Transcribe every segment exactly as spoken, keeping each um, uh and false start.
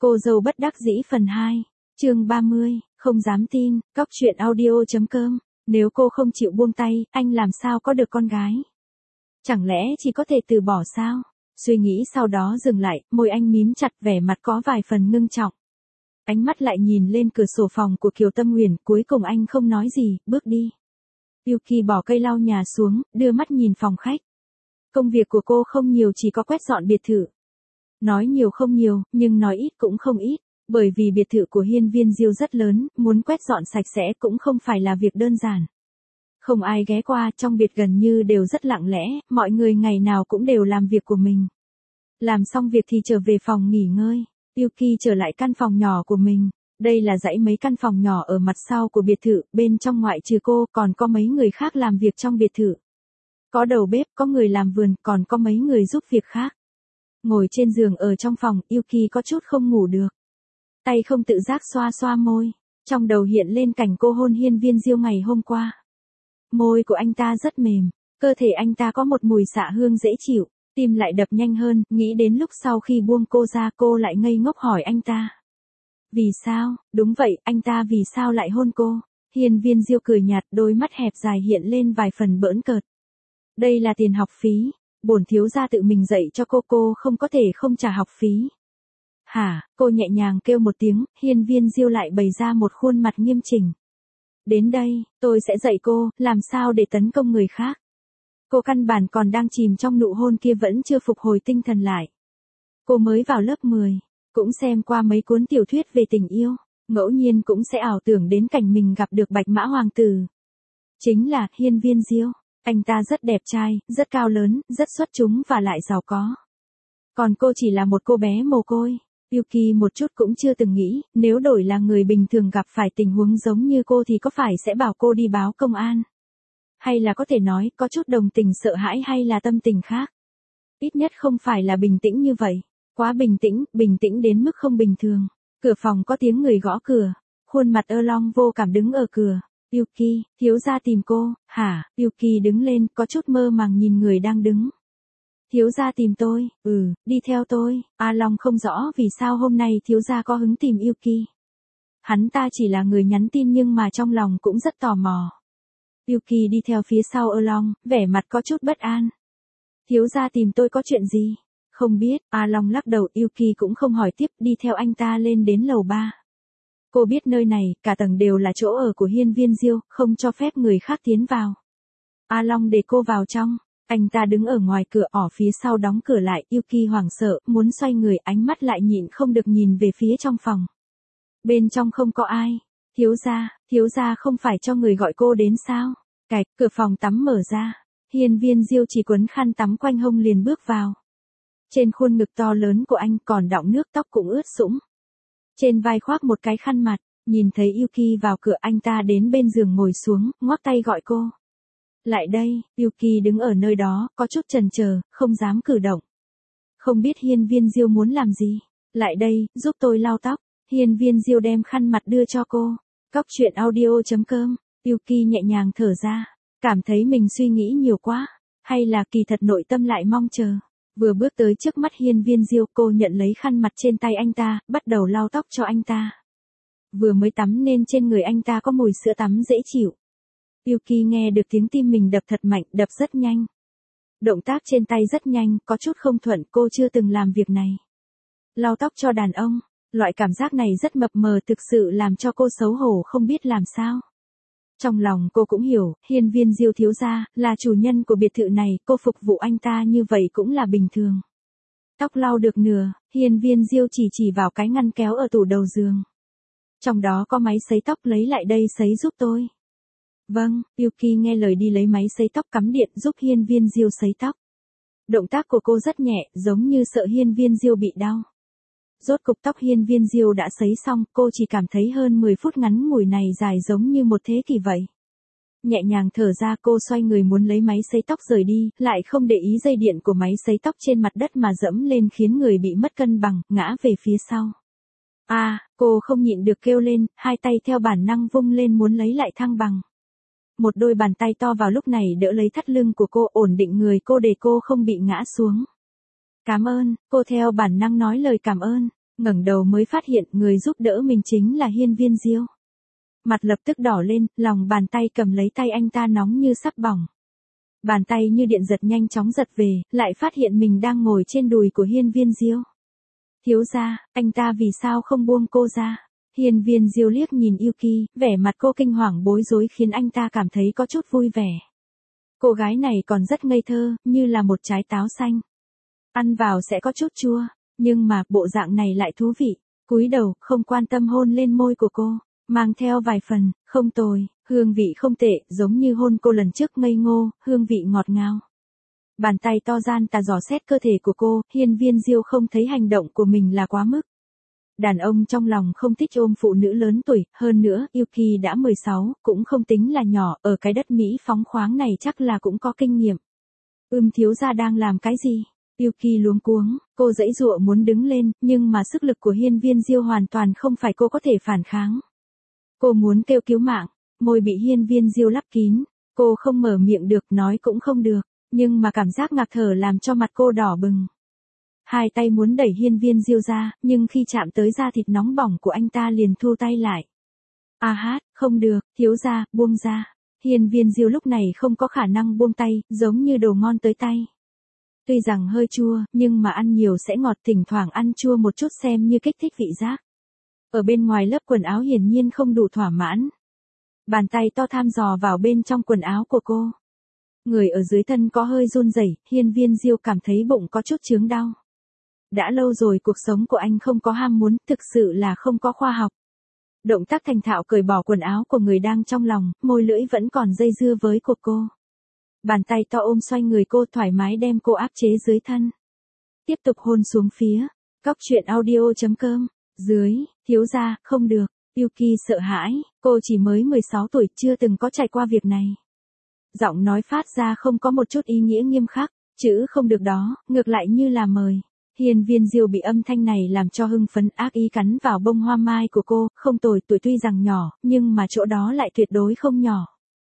Cô dâu bất đắc dĩ phần hai, chương ba mươi, không dám tin, cóc truyện audio.com, nếu cô không chịu buông tay, anh làm sao có được con gái? Chẳng lẽ chỉ có thể từ bỏ sao? Suy nghĩ sau đó dừng lại, môi anh mím chặt, vẻ mặt có vài phần ngưng trọng. Ánh mắt lại nhìn lên cửa sổ phòng của Kiều Tâm Huyền, cuối cùng anh không nói gì, bước đi. Yuki bỏ cây lau nhà xuống, đưa mắt nhìn phòng khách. Công việc của cô không nhiều, chỉ có quét dọn biệt thự. Nói nhiều không nhiều, nhưng nói ít cũng không ít, bởi vì biệt thự của Hiên Viên Diêu rất lớn, muốn quét dọn sạch sẽ cũng không phải là việc đơn giản. Không ai ghé qua, trong biệt gần như đều rất lặng lẽ, mọi người ngày nào cũng đều làm việc của mình. Làm xong việc thì trở về phòng nghỉ ngơi, Yuki trở lại căn phòng nhỏ của mình. Đây là dãy mấy căn phòng nhỏ ở mặt sau của biệt thự, bên trong ngoại trừ cô còn có mấy người khác làm việc trong biệt thự. Có đầu bếp, có người làm vườn, còn có mấy người giúp việc khác. Ngồi trên giường ở trong phòng, Yuki có chút không ngủ được. Tay không tự giác xoa xoa môi, trong đầu hiện lên cảnh cô hôn Hiên Viên Diêu ngày hôm qua. Môi của anh ta rất mềm, cơ thể anh ta có một mùi xạ hương dễ chịu, tim lại đập nhanh hơn, nghĩ đến lúc sau khi buông cô ra cô lại ngây ngốc hỏi anh ta. Vì sao, đúng vậy, anh ta vì sao lại hôn cô? Hiên Viên Diêu cười nhạt, đôi mắt hẹp dài hiện lên vài phần bỡn cợt. Đây là tiền học phí, bổn thiếu gia tự mình dạy cho cô, cô không có thể không trả học phí. Hả, cô nhẹ nhàng kêu một tiếng, Hiên Viên Diêu lại bày ra một khuôn mặt nghiêm chỉnh. Đến đây, tôi sẽ dạy cô, làm sao để tấn công người khác. Cô căn bản còn đang chìm trong nụ hôn kia vẫn chưa phục hồi tinh thần lại. Cô mới vào lớp mười, cũng xem qua mấy cuốn tiểu thuyết về tình yêu, ngẫu nhiên cũng sẽ ảo tưởng đến cảnh mình gặp được Bạch Mã Hoàng tử. Chính là Hiên Viên Diêu, anh ta rất đẹp trai, rất cao lớn, rất xuất chúng và lại giàu có. Còn cô chỉ là một cô bé mồ côi. Yuki một chút cũng chưa từng nghĩ, nếu đổi là người bình thường gặp phải tình huống giống như cô thì có phải sẽ bảo cô đi báo công an? Hay là có thể nói, có chút đồng tình sợ hãi hay là tâm tình khác? Ít nhất không phải là bình tĩnh như vậy. Quá bình tĩnh, bình tĩnh đến mức không bình thường. Cửa phòng có tiếng người gõ cửa. Khuôn mặt ơ long vô cảm đứng ở cửa. Yuki, thiếu gia tìm cô, hả? Yuki đứng lên, có chút mơ màng nhìn người đang đứng. Thiếu gia tìm tôi, ừ, đi theo tôi. A Long không rõ vì sao hôm nay thiếu gia có hứng tìm Yuki. Hắn ta chỉ là người nhắn tin nhưng mà trong lòng cũng rất tò mò. Yuki đi theo phía sau A Long, vẻ mặt có chút bất an. Thiếu gia tìm tôi có chuyện gì? Không biết, A Long lắc đầu, Yuki cũng không hỏi tiếp, đi theo anh ta lên đến lầu ba. Cô biết nơi này, cả tầng đều là chỗ ở của Hiên Viên Diêu, không cho phép người khác tiến vào. A Long để cô vào trong. Anh ta đứng ở ngoài cửa, ở phía sau đóng cửa lại, Yuki hoảng sợ, muốn xoay người, ánh mắt lại nhịn không được nhìn về phía trong phòng. Bên trong không có ai. Thiếu gia, thiếu gia không phải cho người gọi cô đến sao? Cạch, cửa phòng tắm mở ra. Hiên Viên Diêu chỉ quấn khăn tắm quanh hông liền bước vào. Trên khuôn ngực to lớn của anh còn đọng nước, tóc cũng ướt sũng. Trên vai khoác một cái khăn mặt, nhìn thấy Yuki vào cửa anh ta đến bên giường ngồi xuống, ngoắc tay gọi cô. Lại đây, Yuki đứng ở nơi đó, có chút chần chờ, không dám cử động. Không biết Hiên Viên Diêu muốn làm gì. Lại đây, giúp tôi lau tóc. Hiên Viên Diêu đem khăn mặt đưa cho cô. Cóc truyện audio.com, Yuki nhẹ nhàng thở ra, cảm thấy mình suy nghĩ nhiều quá, hay là kỳ thật nội tâm lại mong chờ. Vừa bước tới trước mắt Hiên Viên Diêu, cô nhận lấy khăn mặt trên tay anh ta, bắt đầu lau tóc cho anh ta. Vừa mới tắm nên trên người anh ta có mùi sữa tắm dễ chịu. Yuki nghe được tiếng tim mình đập thật mạnh, đập rất nhanh. Động tác trên tay rất nhanh, có chút không thuận, cô chưa từng làm việc này. Lau tóc cho đàn ông, loại cảm giác này rất mập mờ, thực sự làm cho cô xấu hổ không biết làm sao. Trong lòng cô cũng hiểu, Hiên Viên Diêu thiếu gia, là chủ nhân của biệt thự này, cô phục vụ anh ta như vậy cũng là bình thường. Tóc lau được nửa, Hiên Viên Diêu chỉ chỉ vào cái ngăn kéo ở tủ đầu giường. Trong đó có máy sấy tóc, lấy lại đây sấy giúp tôi. Vâng, Yuki nghe lời đi lấy máy sấy tóc cắm điện giúp Hiên Viên Diêu sấy tóc. Động tác của cô rất nhẹ, giống như sợ Hiên Viên Diêu bị đau. Rốt cục tóc Hiên Viên Diêu đã sấy xong, cô chỉ cảm thấy hơn mười phút ngắn ngủi này dài giống như một thế kỷ vậy. Nhẹ nhàng thở ra, cô xoay người muốn lấy máy sấy tóc rời đi, lại không để ý dây điện của máy sấy tóc trên mặt đất mà dẫm lên khiến người bị mất cân bằng, ngã về phía sau. A, à, cô không nhịn được kêu lên, hai tay theo bản năng vung lên muốn lấy lại thăng bằng. Một đôi bàn tay to vào lúc này đỡ lấy thắt lưng của cô, ổn định người cô để cô không bị ngã xuống. Cảm ơn, cô theo bản năng nói lời cảm ơn. ngẩng đầu mới phát hiện người giúp đỡ mình chính là Hiên Viên Diêu. Mặt lập tức đỏ lên, lòng bàn tay cầm lấy tay anh ta nóng như sắp bỏng. Bàn tay như điện giật nhanh chóng giật về, lại phát hiện mình đang ngồi trên đùi của Hiên Viên Diêu. Thiếu gia, anh ta vì sao không buông cô ra? Hiên Viên Diêu liếc nhìn Yuki, vẻ mặt cô kinh hoàng bối rối khiến anh ta cảm thấy có chút vui vẻ. Cô gái này còn rất ngây thơ, như là một trái táo xanh. Ăn vào sẽ có chút chua, nhưng mà bộ dạng này lại thú vị. Cúi đầu, không quan tâm hôn lên môi của cô, mang theo vài phần, không tồi, hương vị không tệ, giống như hôn cô lần trước ngây ngô, hương vị ngọt ngào. Bàn tay to gian tà dò xét cơ thể của cô, Hiên Viên Diêu không thấy hành động của mình là quá mức. Đàn ông trong lòng không thích ôm phụ nữ lớn tuổi, hơn nữa, Yuki đã mười sáu, cũng không tính là nhỏ, ở cái đất Mỹ phóng khoáng này chắc là cũng có kinh nghiệm. Ưm thiếu gia đang làm cái gì? Yuki luống cuống, cô giãy giụa muốn đứng lên, nhưng mà sức lực của Hiên Viên Diêu hoàn toàn không phải cô có thể phản kháng. Cô muốn kêu cứu mạng, môi bị Hiên Viên Diêu lấp kín, cô không mở miệng được, nói cũng không được, nhưng mà cảm giác ngạt thở làm cho mặt cô đỏ bừng. Hai tay muốn đẩy Hiên Viên Diêu ra, nhưng khi chạm tới da thịt nóng bỏng của anh ta liền thu tay lại. A hát, không được, thiếu gia, buông ra. Hiên Viên Diêu lúc này không có khả năng buông tay, giống như đồ ngon tới tay. Tuy rằng hơi chua, nhưng mà ăn nhiều sẽ ngọt, thỉnh thoảng ăn chua một chút xem như kích thích vị giác. Ở bên ngoài lớp quần áo hiển nhiên không đủ thỏa mãn. Bàn tay to thăm dò vào bên trong quần áo của cô. Người ở dưới thân có hơi run rẩy, Hiên Viên Diêu cảm thấy bụng có chút chướng đau. Đã lâu rồi cuộc sống của anh không có ham muốn, thực sự là không có khoa học. Động tác thành thạo cởi bỏ quần áo của người đang trong lòng, môi lưỡi vẫn còn dây dưa với của cô. Bàn tay to ôm xoay người cô thoải mái đem cô áp chế dưới thân. Tiếp tục hôn xuống phía. Cóc truyện audio chấm com. Dưới, thiếu gia, không được. Yuki sợ hãi, cô chỉ mới mười sáu tuổi chưa từng có trải qua việc này. Giọng nói phát ra không có một chút ý nghĩa nghiêm khắc, chữ không được đó, ngược lại như là mời. Hiên Viên Diêu bị âm thanh này làm cho hưng phấn, ác ý cắn vào bông hoa mai của cô, không tồi, tuổi tuy rằng nhỏ, nhưng mà chỗ đó lại tuyệt đối không nhỏ.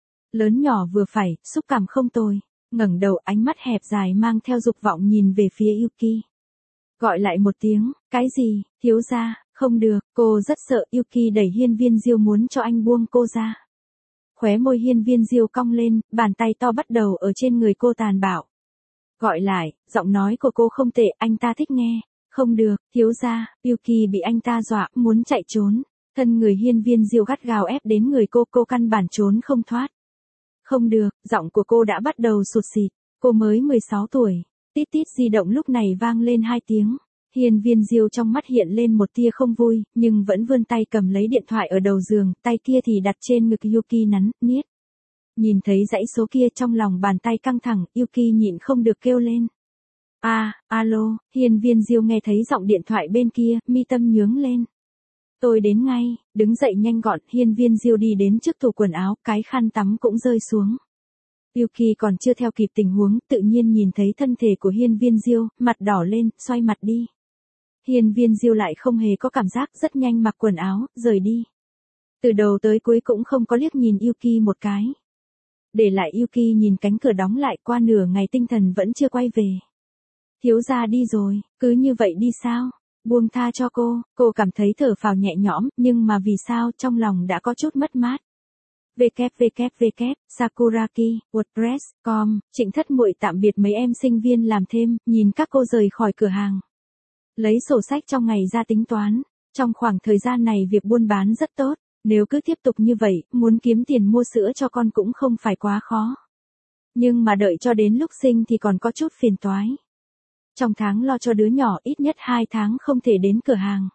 Lớn nhỏ vừa phải, xúc cảm không tồi. Ngẩng đầu, ánh mắt hẹp dài mang theo dục vọng nhìn về phía Yuki. Gọi lại một tiếng, cái gì, thiếu gia, không được, cô rất sợ. Yuki đẩy Hiên Viên Diêu muốn cho anh buông cô ra. Khóe môi Hiên Viên Diêu cong lên, bàn tay to bắt đầu ở trên người cô tàn bạo. Gọi lại, giọng nói của cô không tệ, anh ta thích nghe. Không được, thiếu gia. Yuki bị anh ta dọa, muốn chạy trốn. Thân người Hiên Viên Diêu gắt gao ép đến người cô, cô căn bản trốn không thoát. Không được, giọng của cô đã bắt đầu sụt xịt. Cô mới mười sáu tuổi. Tít tít di động lúc này vang lên hai tiếng. Hiên Viên Diêu trong mắt hiện lên một tia không vui, nhưng vẫn vươn tay cầm lấy điện thoại ở đầu giường, tay kia thì đặt trên ngực Yuki nắn, niết. Nhìn thấy dãy số kia trong lòng bàn tay căng thẳng, Yuki nhịn không được kêu lên. A, à, alo, Hiên Viên Diêu nghe thấy giọng điện thoại bên kia, mi tâm nhướng lên. Tôi đến ngay, đứng dậy nhanh gọn, Hiên Viên Diêu đi đến trước tủ quần áo, cái khăn tắm cũng rơi xuống. Yuki còn chưa theo kịp tình huống, tự nhiên nhìn thấy thân thể của Hiên Viên Diêu, mặt đỏ lên, xoay mặt đi. Hiên Viên Diêu lại không hề có cảm giác, rất nhanh mặc quần áo, rời đi. Từ đầu tới cuối cũng không có liếc nhìn Yuki một cái. Để lại Yuki nhìn cánh cửa đóng lại, qua nửa ngày tinh thần vẫn chưa quay về. Thiếu gia đi rồi, cứ như vậy đi sao? Buông tha cho cô, cô cảm thấy thở phào nhẹ nhõm, nhưng mà vì sao trong lòng đã có chút mất mát. vê kép vê kép vê kép, Sakuraki, WordPress, com, Trịnh Thất Muội tạm biệt mấy em sinh viên làm thêm, nhìn các cô rời khỏi cửa hàng. Lấy sổ sách trong ngày ra tính toán, trong khoảng thời gian này việc buôn bán rất tốt, nếu cứ tiếp tục như vậy, muốn kiếm tiền mua sữa cho con cũng không phải quá khó. Nhưng mà đợi cho đến lúc sinh thì còn có chút phiền toái. Trong tháng lo cho đứa nhỏ ít nhất hai tháng không thể đến cửa hàng.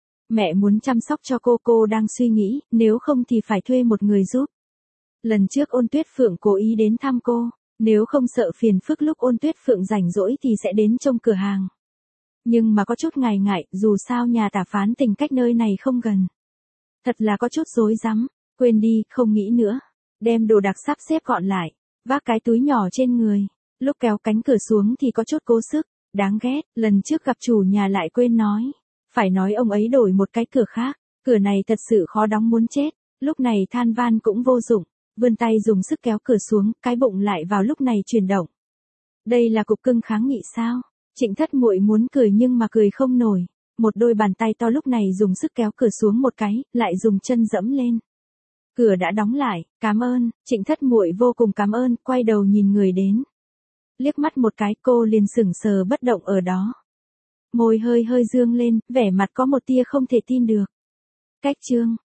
Mẹ muốn chăm sóc cho cô, cô đang suy nghĩ, nếu không thì phải thuê một người giúp. Lần trước Ôn Tuyết Phượng cố ý đến thăm cô, nếu không sợ phiền phức lúc Ôn Tuyết Phượng rảnh rỗi thì sẽ đến trông cửa hàng. Nhưng mà có chút ngại ngại, dù sao nhà tả phán tình cách nơi này không gần. Thật là có chút rối rắm, quên đi, không nghĩ nữa. Đem đồ đạc sắp xếp gọn lại, vác cái túi nhỏ trên người. Lúc kéo cánh cửa xuống thì có chút cố sức, đáng ghét, lần trước gặp chủ nhà lại quên nói. Phải nói ông ấy đổi một cái cửa khác, cửa này thật sự khó đóng muốn chết. Lúc này than van cũng vô dụng, vươn tay dùng sức kéo cửa xuống, cái bụng lại vào lúc này chuyển động. Đây là cục cưng kháng nghị sao? Trịnh Thất Muội muốn cười nhưng mà cười không nổi. một đôi bàn tay to lúc này dùng sức kéo cửa xuống một cái, lại dùng chân dẫm lên. Cửa đã đóng lại, cảm ơn, Trịnh Thất muội vô cùng cảm ơn, quay đầu nhìn người đến. Liếc mắt một cái cô liền sững sờ bất động ở đó. Môi hơi hơi dương lên, vẻ mặt có một tia không thể tin được. Cách chương